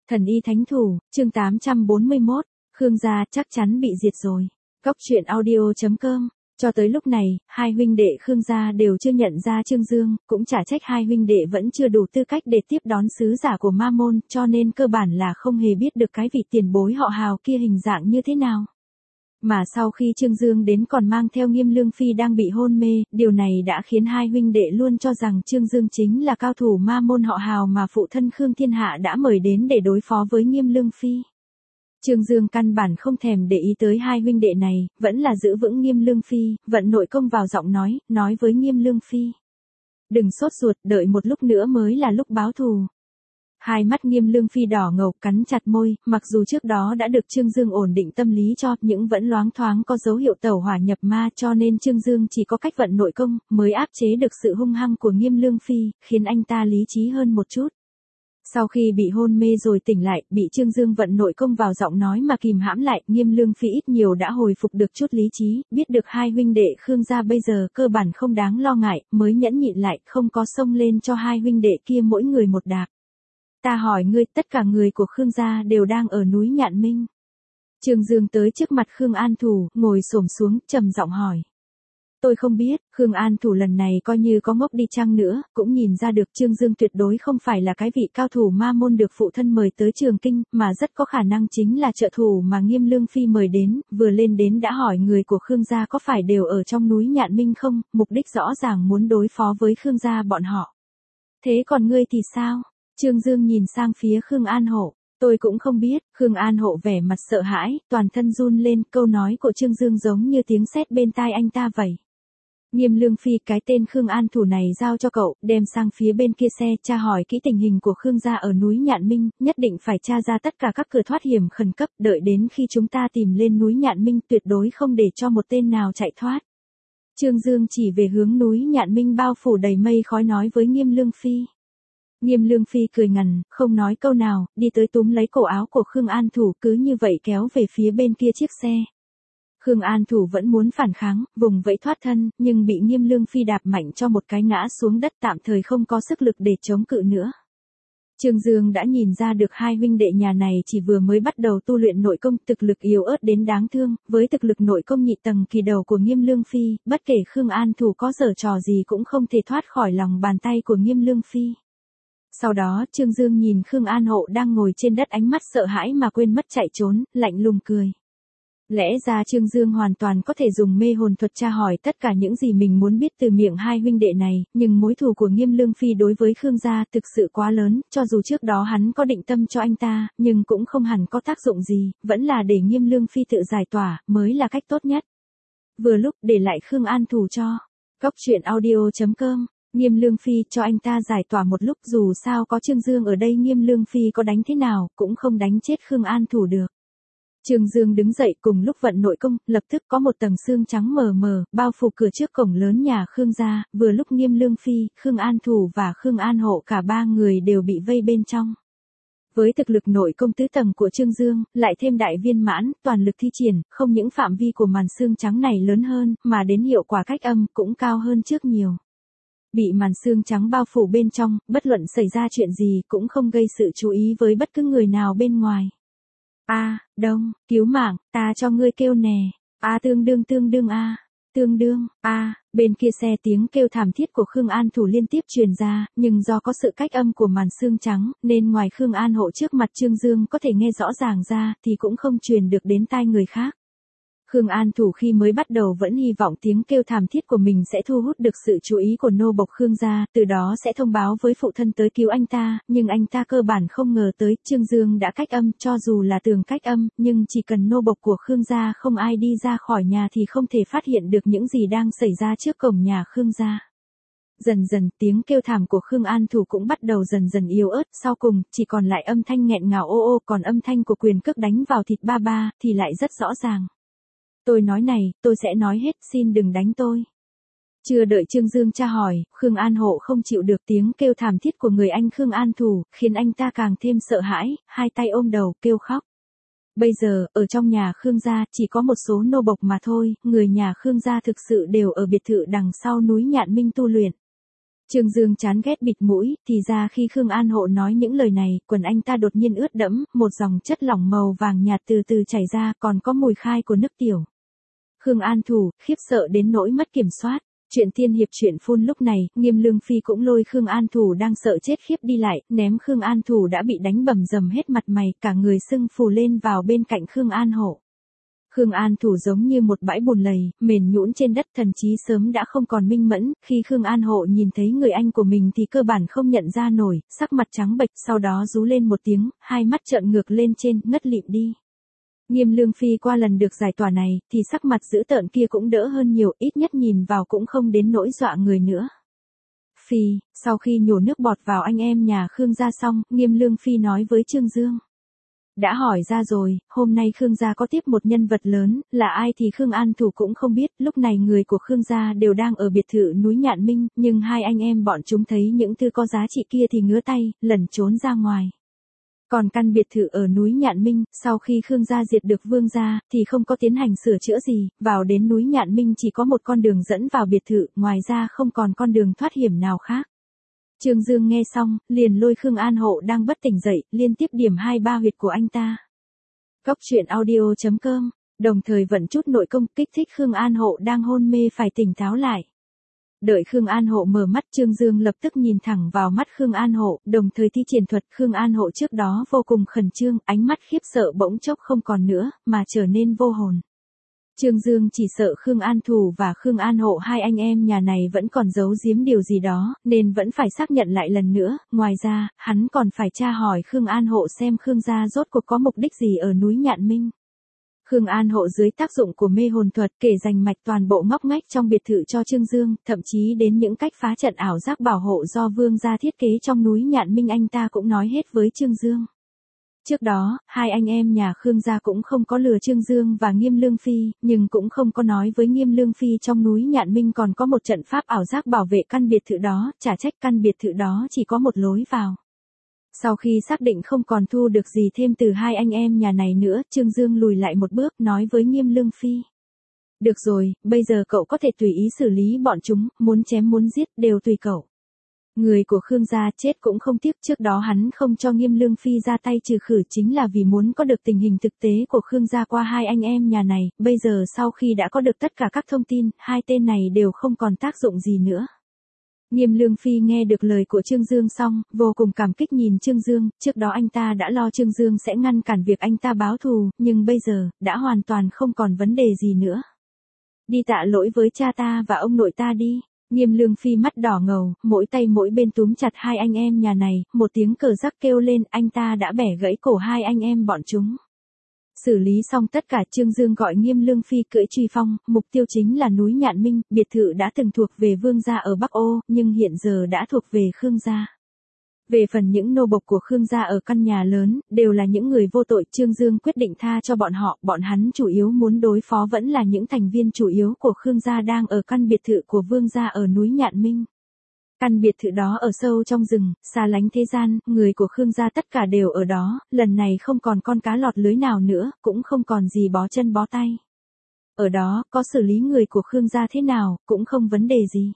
Thần y thánh thủ, chương 841, Khương gia chắc chắn bị diệt rồi. Góc truyện audio.com. Cho tới lúc này, hai huynh đệ Khương gia đều chưa nhận ra Trương Dương, cũng chả trách hai huynh đệ vẫn chưa đủ tư cách để tiếp đón sứ giả của Ma Môn, cho nên cơ bản là không hề biết được cái vị tiền bối họ Hào kia hình dạng như thế nào. Mà sau khi Trương Dương đến còn mang theo Nghiêm Lương Phi đang bị hôn mê, điều này đã khiến hai huynh đệ luôn cho rằng Trương Dương chính là cao thủ Ma Môn họ Hào mà phụ thân Khương Thiên Hạ đã mời đến để đối phó với Nghiêm Lương Phi. Trương Dương căn bản không thèm để ý tới hai huynh đệ này, vẫn là giữ vững Nghiêm Lương Phi, vận nội công vào giọng nói với Nghiêm Lương Phi. Đừng sốt ruột, đợi một lúc nữa mới là lúc báo thù. Hai mắt Nghiêm Lương Phi đỏ ngầu cắn chặt môi, mặc dù trước đó đã được Trương Dương ổn định tâm lý cho, nhưng vẫn loáng thoáng có dấu hiệu tẩu hỏa nhập ma, cho nên Trương Dương chỉ có cách vận nội công, mới áp chế được sự hung hăng của Nghiêm Lương Phi, khiến anh ta lý trí hơn một chút. Sau khi bị hôn mê rồi tỉnh lại, bị Trương Dương vận nội công vào giọng nói mà kìm hãm lại, Nghiêm Lương Phi ít nhiều đã hồi phục được chút lý trí, biết được hai huynh đệ Khương gia bây giờ cơ bản không đáng lo ngại, mới nhẫn nhịn lại, không có xông lên cho hai huynh đệ kia mỗi người một đạp. Ta hỏi ngươi, tất cả người của Khương gia đều đang ở núi Nhạn Minh. Trương Dương tới trước mặt Khương An Thủ, ngồi xổm xuống, trầm giọng hỏi. Tôi không biết, Khương An Thủ lần này coi như có ngốc đi chăng nữa, cũng nhìn ra được Trương Dương tuyệt đối không phải là cái vị cao thủ Ma Môn được phụ thân mời tới Trường Kinh, mà rất có khả năng chính là trợ thủ mà Nghiêm Lương Phi mời đến, vừa lên đến đã hỏi người của Khương gia có phải đều ở trong núi Nhạn Minh không, mục đích rõ ràng muốn đối phó với Khương gia bọn họ. Thế còn ngươi thì sao? Trương Dương nhìn sang phía Khương An Hộ. Tôi cũng không biết, Khương An Hộ vẻ mặt sợ hãi, toàn thân run lên, câu nói của Trương Dương giống như tiếng sét bên tai anh ta vậy. Nghiêm Lương Phi, cái tên Khương An Thủ này giao cho cậu, đem sang phía bên kia xe, tra hỏi kỹ tình hình của Khương gia ở núi Nhạn Minh, nhất định phải tra ra tất cả các cửa thoát hiểm khẩn cấp, đợi đến khi chúng ta tìm lên núi Nhạn Minh tuyệt đối không để cho một tên nào chạy thoát. Trương Dương chỉ về hướng núi Nhạn Minh bao phủ đầy mây khói nói với Nghiêm Lương Phi. Nghiêm Lương Phi cười ngằn, không nói câu nào, đi tới túm lấy cổ áo của Khương An Thủ, cứ như vậy kéo về phía bên kia chiếc xe. Khương An Thủ vẫn muốn phản kháng, vùng vẫy thoát thân, nhưng bị Nghiêm Lương Phi đạp mạnh cho một cái ngã xuống đất, tạm thời không có sức lực để chống cự nữa. Trương Dương đã nhìn ra được hai huynh đệ nhà này chỉ vừa mới bắt đầu tu luyện nội công, thực lực yếu ớt đến đáng thương, với thực lực nội công nhị tầng kỳ đầu của Nghiêm Lương Phi, bất kể Khương An Thủ có giở trò gì cũng không thể thoát khỏi lòng bàn tay của Nghiêm Lương Phi. Sau đó, Trương Dương nhìn Khương An Hộ đang ngồi trên đất ánh mắt sợ hãi mà quên mất chạy trốn, lạnh lùng cười. Lẽ ra Trương Dương hoàn toàn có thể dùng mê hồn thuật tra hỏi tất cả những gì mình muốn biết từ miệng hai huynh đệ này, nhưng mối thù của Nghiêm Lương Phi đối với Khương gia thực sự quá lớn, cho dù trước đó hắn có định tâm cho anh ta, nhưng cũng không hẳn có tác dụng gì, vẫn là để Nghiêm Lương Phi tự giải tỏa, mới là cách tốt nhất. Vừa lúc để lại Khương An Thủ cho. Góc truyện audio.com. Nghiêm Lương Phi cho anh ta giải tỏa một lúc, dù sao có Trương Dương ở đây Nghiêm Lương Phi có đánh thế nào, cũng không đánh chết Khương An Thủ được. Trương Dương đứng dậy cùng lúc vận nội công, lập tức có một tầng sương trắng mờ mờ, bao phủ cửa trước cổng lớn nhà Khương gia, vừa lúc Nghiêm Lương Phi, Khương An Thủ và Khương An Hộ cả ba người đều bị vây bên trong. Với thực lực nội công tứ tầng của Trương Dương, lại thêm đại viên mãn, toàn lực thi triển, không những phạm vi của màn sương trắng này lớn hơn, mà đến hiệu quả cách âm cũng cao hơn trước nhiều. Bị màn sương trắng bao phủ bên trong, bất luận xảy ra chuyện gì cũng không gây sự chú ý với bất cứ người nào bên ngoài. Đông, cứu mạng, ta cho ngươi kêu nè. Tương đương tương đương, bên kia xe tiếng kêu thảm thiết của Khương An Thủ liên tiếp truyền ra, nhưng do có sự cách âm của màn sương trắng, nên ngoài Khương An Hộ trước mặt Trương Dương có thể nghe rõ ràng ra, thì cũng không truyền được đến tai người khác. Khương An Thủ khi mới bắt đầu vẫn hy vọng tiếng kêu thảm thiết của mình sẽ thu hút được sự chú ý của nô bộc Khương gia, từ đó sẽ thông báo với phụ thân tới cứu anh ta, nhưng anh ta cơ bản không ngờ tới, Trương Dương đã cách âm, cho dù là tường cách âm, nhưng chỉ cần nô bộc của Khương gia không ai đi ra khỏi nhà thì không thể phát hiện được những gì đang xảy ra trước cổng nhà Khương gia. Dần dần, tiếng kêu thảm của Khương An Thủ cũng bắt đầu dần dần yếu ớt, sau cùng, chỉ còn lại âm thanh nghẹn ngào ô ô, còn âm thanh của quyền cước đánh vào thịt ba ba, thì lại rất rõ ràng. Tôi nói này, tôi sẽ nói hết, xin đừng đánh tôi. Chưa đợi Trương Dương tra hỏi, Khương An Hộ không chịu được tiếng kêu thảm thiết của người anh Khương An Thủ, khiến anh ta càng thêm sợ hãi, hai tay ôm đầu, kêu khóc. Bây giờ, ở trong nhà Khương gia, chỉ có một số nô bộc mà thôi, người nhà Khương gia thực sự đều ở biệt thự đằng sau núi Nhạn Minh tu luyện. Trương Dương chán ghét bịt mũi, thì ra khi Khương An Hộ nói những lời này, quần anh ta đột nhiên ướt đẫm, một dòng chất lỏng màu vàng nhạt từ từ chảy ra, còn có mùi khai của nước tiểu. Khương An Thủ, khiếp sợ đến nỗi mất kiểm soát. Chuyện tiên hiệp chuyện phun lúc này, Nghiêm Lương Phi cũng lôi Khương An Thủ đang sợ chết khiếp đi lại, ném Khương An Thủ đã bị đánh bầm dầm hết mặt mày, cả người sưng phù lên vào bên cạnh Khương An Hộ. Khương An Thủ giống như một bãi bùn lầy, mềm nhũn trên đất, thần trí sớm đã không còn minh mẫn, khi Khương An Hộ nhìn thấy người anh của mình thì cơ bản không nhận ra nổi, sắc mặt trắng bệch, sau đó rú lên một tiếng, hai mắt trợn ngược lên trên, ngất lịm đi. Nghiêm Lương Phi qua lần được giải tỏa này, thì sắc mặt dữ tợn kia cũng đỡ hơn nhiều, ít nhất nhìn vào cũng không đến nỗi dọa người nữa. Phi, sau khi nhổ nước bọt vào anh em nhà Khương gia xong, Nghiêm Lương Phi nói với Trương Dương. Đã hỏi ra rồi, hôm nay Khương gia có tiếp một nhân vật lớn, là ai thì Khương An Thủ cũng không biết, lúc này người của Khương gia đều đang ở biệt thự núi Nhạn Minh, nhưng hai anh em bọn chúng thấy những thứ có giá trị kia thì ngứa tay, lẩn trốn ra ngoài. Còn căn biệt thự ở núi Nhạn Minh, sau khi Khương gia diệt được Vương gia, thì không có tiến hành sửa chữa gì, vào đến núi Nhạn Minh chỉ có một con đường dẫn vào biệt thự, ngoài ra không còn con đường thoát hiểm nào khác. Trương Dương nghe xong, liền lôi Khương An Hộ đang bất tỉnh dậy, liên tiếp điểm 2-3 huyệt của anh ta. Cóc truyện audio.com, đồng thời vận chút nội công kích thích Khương An Hộ đang hôn mê phải tỉnh táo lại. Đợi Khương An Hộ mở mắt, Trương Dương lập tức nhìn thẳng vào mắt Khương An Hộ, đồng thời thi triển thuật. Khương An Hộ trước đó vô cùng khẩn trương, ánh mắt khiếp sợ bỗng chốc không còn nữa, mà trở nên vô hồn. Trương Dương chỉ sợ Khương An Thủ và Khương An Hộ hai anh em nhà này vẫn còn giấu giếm điều gì đó, nên vẫn phải xác nhận lại lần nữa, ngoài ra, hắn còn phải tra hỏi Khương An Hộ xem Khương gia rốt cuộc có mục đích gì ở núi Nhạn Minh. Khương An Hộ dưới tác dụng của mê hồn thuật kể rành mạch toàn bộ ngóc ngách trong biệt thự cho Trương Dương, thậm chí đến những cách phá trận ảo giác bảo hộ do Vương gia thiết kế trong núi Nhạn Minh anh ta cũng nói hết với Trương Dương. Trước đó, hai anh em nhà Khương gia cũng không có lừa Trương Dương và Nghiêm Lương Phi, nhưng cũng không có nói với Nghiêm Lương Phi trong núi Nhạn Minh còn có một trận pháp ảo giác bảo vệ căn biệt thự đó, chả trách căn biệt thự đó chỉ có một lối vào. Sau khi xác định không còn thu được gì thêm từ hai anh em nhà này nữa, Trương Dương lùi lại một bước nói với Nghiêm Lương Phi. Được rồi, bây giờ cậu có thể tùy ý xử lý bọn chúng, muốn chém muốn giết đều tùy cậu. Người của Khương gia chết cũng không tiếc, trước đó hắn không cho Nghiêm Lương Phi ra tay trừ khử chính là vì muốn có được tình hình thực tế của Khương gia qua hai anh em nhà này, bây giờ sau khi đã có được tất cả các thông tin, hai tên này đều không còn tác dụng gì nữa. Nghiêm Lương Phi nghe được lời của Trương Dương xong, vô cùng cảm kích nhìn Trương Dương, trước đó anh ta đã lo Trương Dương sẽ ngăn cản việc anh ta báo thù, nhưng bây giờ, đã hoàn toàn không còn vấn đề gì nữa. Đi tạ lỗi với cha ta và ông nội ta đi. Nghiêm Lương Phi mắt đỏ ngầu, mỗi tay mỗi bên túm chặt hai anh em nhà này, một tiếng cờ rắc kêu lên, anh ta đã bẻ gãy cổ hai anh em bọn chúng. Xử lý xong tất cả, Trương Dương gọi Nghiêm Lương Phi cưỡi truy phong, mục tiêu chính là núi Nhạn Minh, biệt thự đã từng thuộc về Vương gia ở Bắc Ô, nhưng hiện giờ đã thuộc về Khương gia. Về phần những nô bộc của Khương gia ở căn nhà lớn, đều là những người vô tội, Trương Dương quyết định tha cho bọn họ, bọn hắn chủ yếu muốn đối phó vẫn là những thành viên chủ yếu của Khương gia đang ở căn biệt thự của Vương gia ở núi Nhạn Minh. Căn biệt thự đó ở sâu trong rừng, xa lánh thế gian, người của Khương gia tất cả đều ở đó, lần này không còn con cá lọt lưới nào nữa, cũng không còn gì bó chân bó tay. Ở đó, có xử lý người của Khương gia thế nào, cũng không vấn đề gì.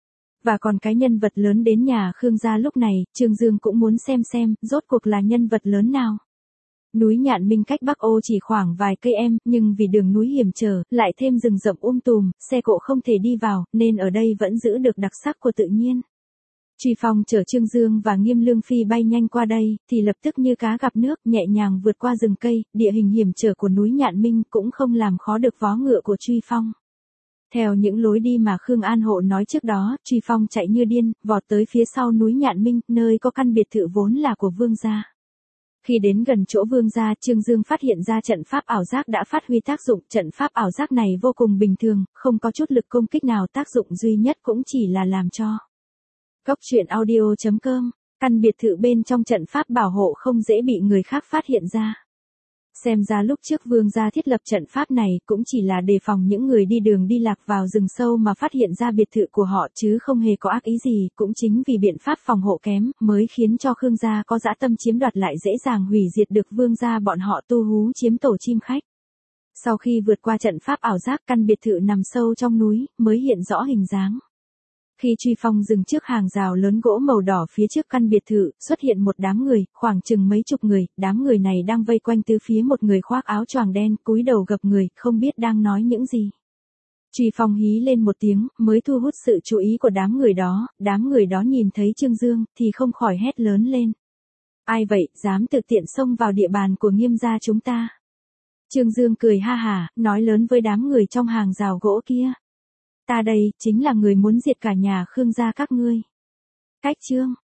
Và còn cái nhân vật lớn đến nhà Khương gia lúc này, Trương Dương cũng muốn xem, rốt cuộc là nhân vật lớn nào. Núi Nhạn Minh cách Bắc Ô chỉ khoảng vài cây em, nhưng vì đường núi hiểm trở, lại thêm rừng rậm tùm, xe cộ không thể đi vào, nên ở đây vẫn giữ được đặc sắc của tự nhiên. Truy phong chở Trương Dương và Nghiêm Lương Phi bay nhanh qua đây, thì lập tức như cá gặp nước, nhẹ nhàng vượt qua rừng cây, địa hình hiểm trở của núi Nhạn Minh cũng không làm khó được vó ngựa của Truy phong. Theo những lối đi mà Khương An Hộ nói trước đó, Truy phong chạy như điên, vọt tới phía sau núi Nhạn Minh, nơi có căn biệt thự vốn là của Vương gia. Khi đến gần chỗ Vương gia, Trương Dương phát hiện ra trận pháp ảo giác đã phát huy tác dụng, trận pháp ảo giác này vô cùng bình thường, không có chút lực công kích nào, tác dụng duy nhất cũng chỉ là làm cho. Cóc truyện audio.com, căn biệt thự bên trong trận pháp bảo hộ không dễ bị người khác phát hiện ra. Xem ra lúc trước Vương gia thiết lập trận pháp này cũng chỉ là đề phòng những người đi đường đi lạc vào rừng sâu mà phát hiện ra biệt thự của họ chứ không hề có ác ý gì, cũng chính vì biện pháp phòng hộ kém mới khiến cho Khương gia có dã tâm chiếm đoạt lại dễ dàng hủy diệt được Vương gia bọn họ tu hú chiếm tổ chim khách. Sau khi vượt qua trận pháp ảo giác, căn biệt thự nằm sâu trong núi mới hiện rõ hình dáng. Khi Truy Phong dừng trước hàng rào lớn gỗ màu đỏ phía trước căn biệt thự, xuất hiện một đám người, khoảng chừng mấy chục người, đám người này đang vây quanh tứ phía một người khoác áo choàng đen, cúi đầu gập người, không biết đang nói những gì. Truy Phong hí lên một tiếng, mới thu hút sự chú ý của đám người đó nhìn thấy Trương Dương, thì không khỏi hét lớn lên. Ai vậy, dám tự tiện xông vào địa bàn của Nghiêm gia chúng ta? Trương Dương cười ha hả, nói lớn với đám người trong hàng rào gỗ kia. Ta đây, chính là người muốn diệt cả nhà Khương gia các ngươi. Cách chương